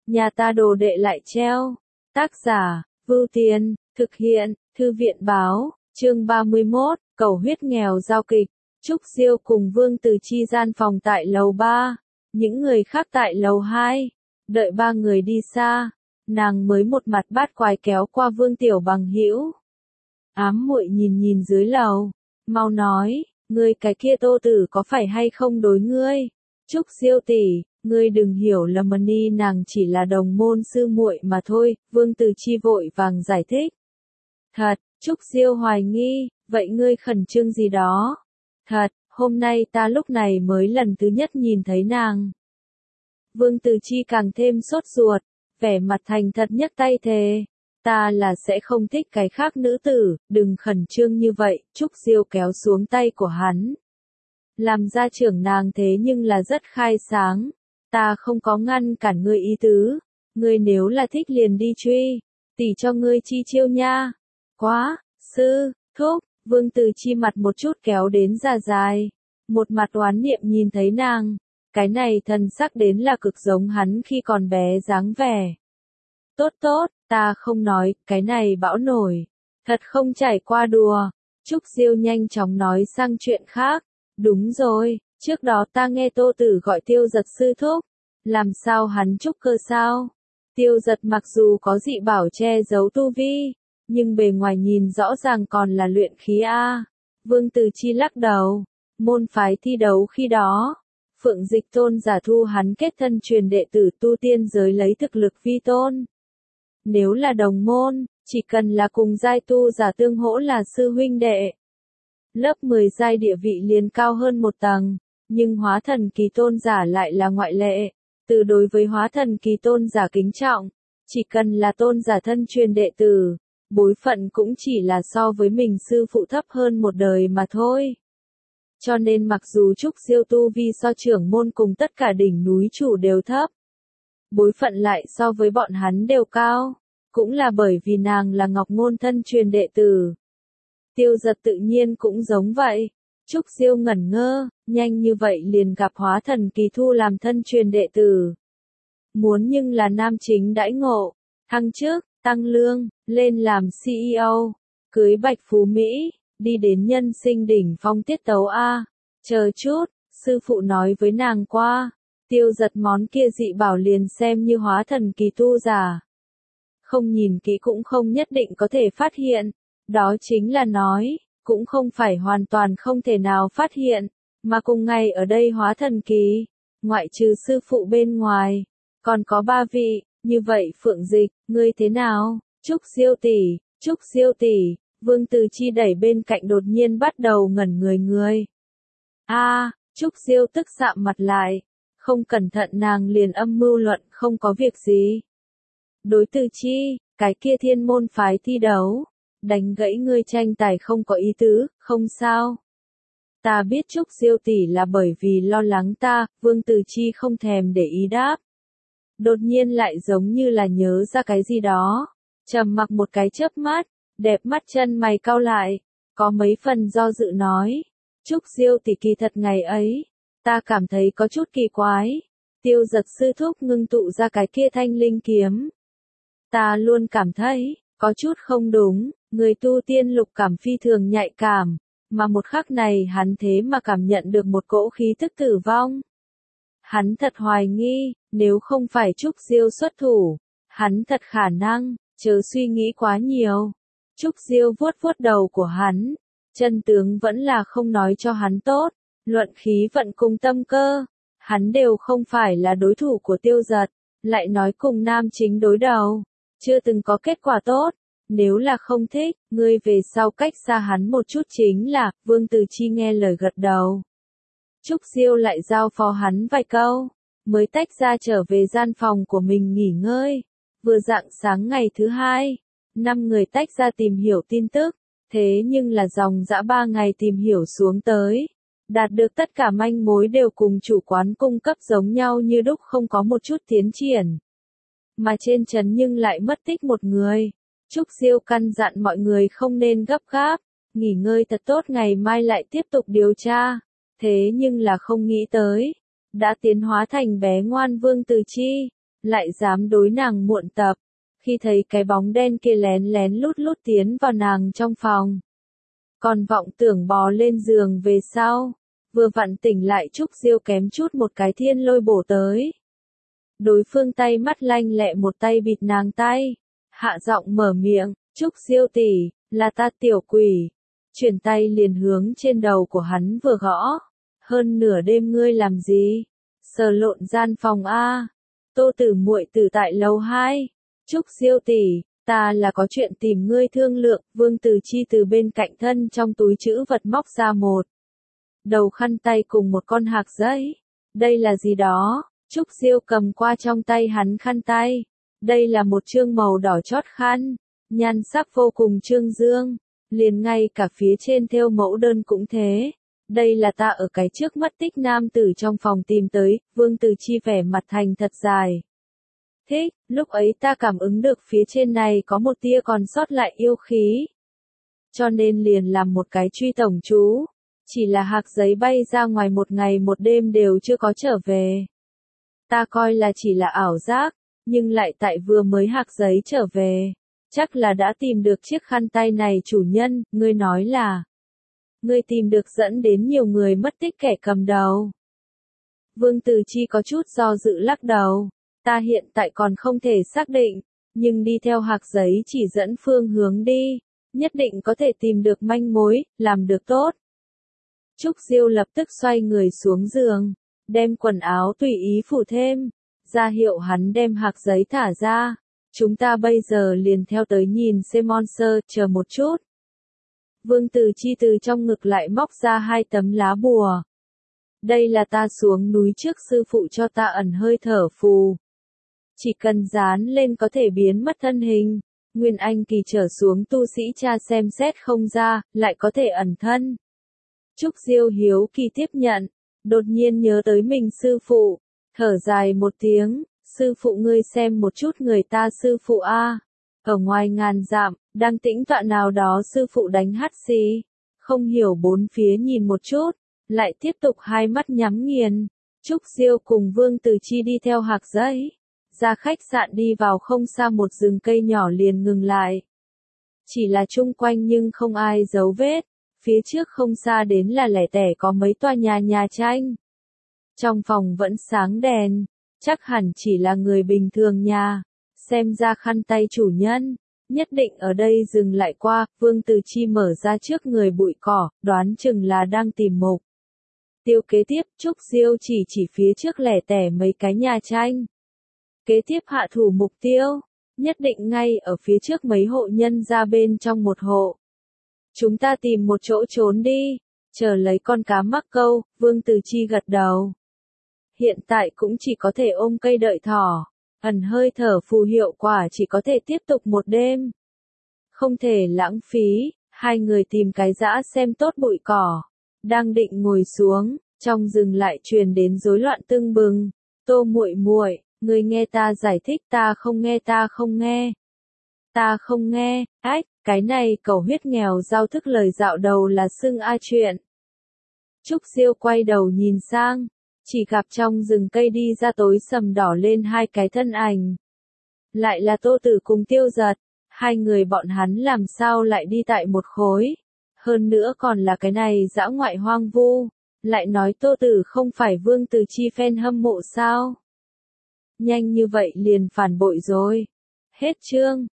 nhà ta đồ đệ lại treo. Tác giả, Vưu Tiên, thực hiện, Thư viện Báo, chương 31, cầu huyết nghèo giao kịch. Trúc Diêu cùng Vương Từ Chi gian phòng tại lầu 3, những người khác tại lầu 2. Đợi ba người đi xa, nàng mới một mặt bát quái kéo qua Vương Tiểu Bằng hữu. Ám muội nhìn nhìn dưới lầu, mau nói, ngươi cái kia Tô Tử có phải hay không đối ngươi? Trúc Diêu tỷ, ngươi đừng hiểu lầm, ni nàng chỉ là đồng môn sư muội mà thôi. Vương Từ Chi vội vàng giải thích. Thật, Trúc Diêu hoài nghi, vậy ngươi khẩn trương gì đó? Thật, hôm nay ta lúc này mới lần thứ nhất nhìn thấy nàng. Vương Từ Chi càng thêm sốt ruột, vẻ mặt thành thật nhấc tay thề. Ta là sẽ không thích cái khác nữ tử, đừng khẩn trương như vậy. Trúc Diêu kéo xuống tay của hắn. Làm gia trưởng nàng thế nhưng là rất khai sáng. Ta không có ngăn cản ngươi ý tứ. Ngươi nếu là thích liền đi truy. Tỷ cho ngươi chi chiêu nha. Quá, sư, thúc. Vương Từ Chi mặt một chút kéo đến già dài. Một mặt oán niệm nhìn thấy nàng. Cái này thần sắc đến là cực giống hắn khi còn bé dáng vẻ. Tốt tốt, ta không nói, cái này bão nổi. Thật không trải qua đùa. Trúc Diêu nhanh chóng nói sang chuyện khác. Đúng rồi, trước đó ta nghe Tô Tử gọi Tiêu Giật sư thúc. Làm sao hắn trúc cơ sao? Tiêu Giật mặc dù có dị bảo che giấu tu vi, nhưng bề ngoài nhìn rõ ràng còn là luyện khí A. Vương Từ Chi lắc đầu. Môn phái thi đấu khi đó, Phượng Dịch Tôn giả thu hắn kết thân truyền đệ tử tu tiên giới lấy thực lực vi tôn. Nếu là đồng môn, chỉ cần là cùng giai tu giả tương hỗ là sư huynh đệ. Lớp 10 giai địa vị liền cao hơn một tầng, nhưng hóa thần kỳ tôn giả lại là ngoại lệ. Từ đối với hóa thần kỳ tôn giả kính trọng, chỉ cần là tôn giả thân truyền đệ tử, bối phận cũng chỉ là so với mình sư phụ thấp hơn một đời mà thôi. Cho nên mặc dù Trúc Diêu tu vi so trưởng môn cùng tất cả đỉnh núi chủ đều thấp, bối phận lại so với bọn hắn đều cao, cũng là bởi vì nàng là Ngọc Ngôn thân truyền đệ tử. Tiêu Giật tự nhiên cũng giống vậy. Trúc Diêu ngẩn ngơ, nhanh như vậy liền gặp hóa thần kỳ thu làm thân truyền đệ tử. Muốn nhưng là nam chính đãi ngộ, thăng chức, tăng lương, lên làm CEO, cưới bạch phú Mỹ, đi đến nhân sinh đỉnh phong tiết tấu A. Chờ chút, sư phụ nói với nàng qua, Tiêu Giật món kia dị bảo liền xem như hóa thần kỳ tu giả. Không nhìn kỹ cũng không nhất định có thể phát hiện, đó chính là nói, cũng không phải hoàn toàn không thể nào phát hiện, mà cùng ngày ở đây hóa thần kỳ, ngoại trừ sư phụ bên ngoài, còn có 3 vị, như vậy Phượng Dịch, ngươi thế nào? Trúc Diêu tỷ, Vương Từ Chi đẩy bên cạnh đột nhiên bắt đầu ngẩn người. Trúc Diêu tức sạm mặt lại, không cẩn thận nàng liền âm mưu luận không có việc gì. Đối Từ Chi, cái kia thiên môn phái thi đấu, đánh gãy ngươi tranh tài không có ý tứ, không sao. Ta biết Trúc Diêu tỷ là bởi vì lo lắng ta. Vương Từ Chi không thèm để ý đáp. Đột nhiên lại giống như là nhớ ra cái gì đó, trầm mặc một cái chớp mắt, đẹp mắt chân mày cau lại, có mấy phần do dự nói, Trúc Diêu tỷ kỳ thật ngày ấy, ta cảm thấy có chút kỳ quái. Tiêu Giật sư thúc ngưng tụ ra cái kia thanh linh kiếm, ta luôn cảm thấy có chút không đúng. Người tu tiên lục cảm phi thường nhạy cảm, mà một khắc này hắn thế mà cảm nhận được một cỗ khí tức tử vong. Hắn thật hoài nghi, nếu không phải Trúc Diêu xuất thủ, hắn thật khả năng, chớ suy nghĩ quá nhiều. Trúc Diêu vuốt vuốt đầu của hắn, chân tướng vẫn là không nói cho hắn tốt, luận khí vận cùng tâm cơ, hắn đều không phải là đối thủ của Tiêu Giật, lại nói cùng nam chính đối đầu, chưa từng có kết quả tốt. Nếu là không thích, ngươi về sau cách xa hắn một chút chính là. Vương Từ Chi nghe lời gật đầu. Trúc Diêu lại giao phó hắn vài câu, mới tách ra trở về gian phòng của mình nghỉ ngơi. Vừa rạng sáng ngày thứ 2, 5 người tách ra tìm hiểu tin tức, thế nhưng là dòng dã 3 ngày tìm hiểu xuống tới, đạt được tất cả manh mối đều cùng chủ quán cung cấp giống nhau như đúc, không có một chút tiến triển. Mà trên trấn nhưng lại mất tích một người. Trúc Diêu căn dặn mọi người không nên gấp gáp, nghỉ ngơi thật tốt, ngày mai lại tiếp tục điều tra. Thế nhưng là không nghĩ tới, đã tiến hóa thành bé ngoan Vương Từ Chi, lại dám đối nàng muộn tập. Khi thấy cái bóng đen kia lén lén lút lút tiến vào nàng trong phòng, còn vọng tưởng bò lên giường về sau, vừa vặn tỉnh lại Trúc Diêu kém chút một cái thiên lôi bổ tới. Đối phương tay mắt lanh lẹ một tay bịt nàng tay, hạ giọng mở miệng, Trúc Diêu tỷ, là ta tiểu quỷ. Chuyển tay liền hướng trên đầu của hắn vừa gõ. Hơn nửa đêm ngươi làm gì? Sờ lộn gian phòng a. Tô Tử muội tử tại lầu 2. Trúc Diêu tỷ, ta là có chuyện tìm ngươi thương lượng. Vương Từ Chi từ bên cạnh thân trong túi trữ vật móc ra một đầu khăn tay cùng một con hạc giấy. Đây là gì đó? Trúc Diêu cầm qua trong tay hắn khăn tay. Đây là một chương màu đỏ chót khăn, nhan sắc vô cùng trương dương, liền ngay cả phía trên thêu mẫu đơn cũng thế. Đây là ta ở cái trước mất tích nam tử trong phòng tìm tới. Vương Từ Chi vẻ mặt thành thật dài. Thích, lúc ấy ta cảm ứng được phía trên này có một tia còn sót lại yêu khí. Cho nên liền làm một cái truy tổng chú. Chỉ là hạc giấy bay ra ngoài một ngày một đêm đều chưa có trở về. Ta coi là chỉ là ảo giác, nhưng lại tại vừa mới hạc giấy trở về. Chắc là đã tìm được chiếc khăn tay này chủ nhân. Ngươi nói là ngươi tìm được dẫn đến nhiều người mất tích kẻ cầm đầu. Vương Từ Chi có chút do dự lắc đầu. Ta hiện tại còn không thể xác định, nhưng đi theo hạc giấy chỉ dẫn phương hướng đi, nhất định có thể tìm được manh mối, làm được tốt. Trúc Diêu lập tức xoay người xuống giường, đem quần áo tùy ý phủ thêm, ra hiệu hắn đem hạc giấy thả ra. Chúng ta bây giờ liền theo tới nhìn xem monster, chờ một chút. Vương Từ Chi từ trong ngực lại móc ra 2 tấm lá bùa. Đây là ta xuống núi trước sư phụ cho ta ẩn hơi thở phù. Chỉ cần dán lên có thể biến mất thân hình. Nguyên Anh kỳ trở xuống tu sĩ tra xem xét không ra, lại có thể ẩn thân. Trúc Diêu hiếu kỳ tiếp nhận, đột nhiên nhớ tới mình sư phụ, thở dài một tiếng, sư phụ ngươi xem một chút người ta sư phụ a. Ở ngoài ngàn dặm, đang tĩnh tọa nào đó sư phụ đánh hắt xì, không hiểu bốn phía nhìn một chút, lại tiếp tục hai mắt nhắm nghiền. Trúc Diêu cùng Vương Từ Chi đi theo hạc giấy, ra khách sạn đi vào không xa một rừng cây nhỏ liền ngừng lại. Chỉ là chung quanh nhưng không ai dấu vết, phía trước không xa đến là lẻ tẻ có mấy tòa nhà tranh. Trong phòng vẫn sáng đèn, chắc hẳn chỉ là người bình thường nhà, xem ra khăn tay chủ nhân, nhất định ở đây dừng lại qua. Vương Từ Chi mở ra trước người bụi cỏ, đoán chừng là đang tìm mục tiêu kế tiếp. Trúc Diêu chỉ phía trước lẻ tẻ mấy cái nhà tranh. Kế tiếp hạ thủ mục tiêu, nhất định ngay ở phía trước mấy hộ nhân ra bên trong một hộ. Chúng ta tìm một chỗ trốn đi, chờ lấy con cá mắc câu. Vương Từ Chi gật đầu. Hiện tại cũng chỉ có thể ôm cây đợi thỏ, ẩn hơi thở phù hiệu quả chỉ có thể tiếp tục một đêm. Không thể lãng phí, hai người tìm cái dã xem tốt bụi cỏ. Đang định ngồi xuống, trong rừng lại truyền đến rối loạn tưng bừng. Tô muội muội, người nghe ta giải thích. Ta không nghe, ta không nghe. Ta không nghe. Ách, cái này cầu huyết nghèo giao thức lời dạo đầu là xưng a chuyện. Trúc Diêu quay đầu nhìn sang, chỉ gặp trong rừng cây đi ra tối sầm đỏ lên hai cái thân ảnh. Lại là Tô Tử cùng Tiêu Giật, hai người bọn hắn làm sao lại đi tại một khối. Hơn nữa còn là cái này dã ngoại hoang vu, lại nói Tô Tử không phải Vương Từ Chi fan hâm mộ sao? Nhanh như vậy liền phản bội rồi. Hết chương.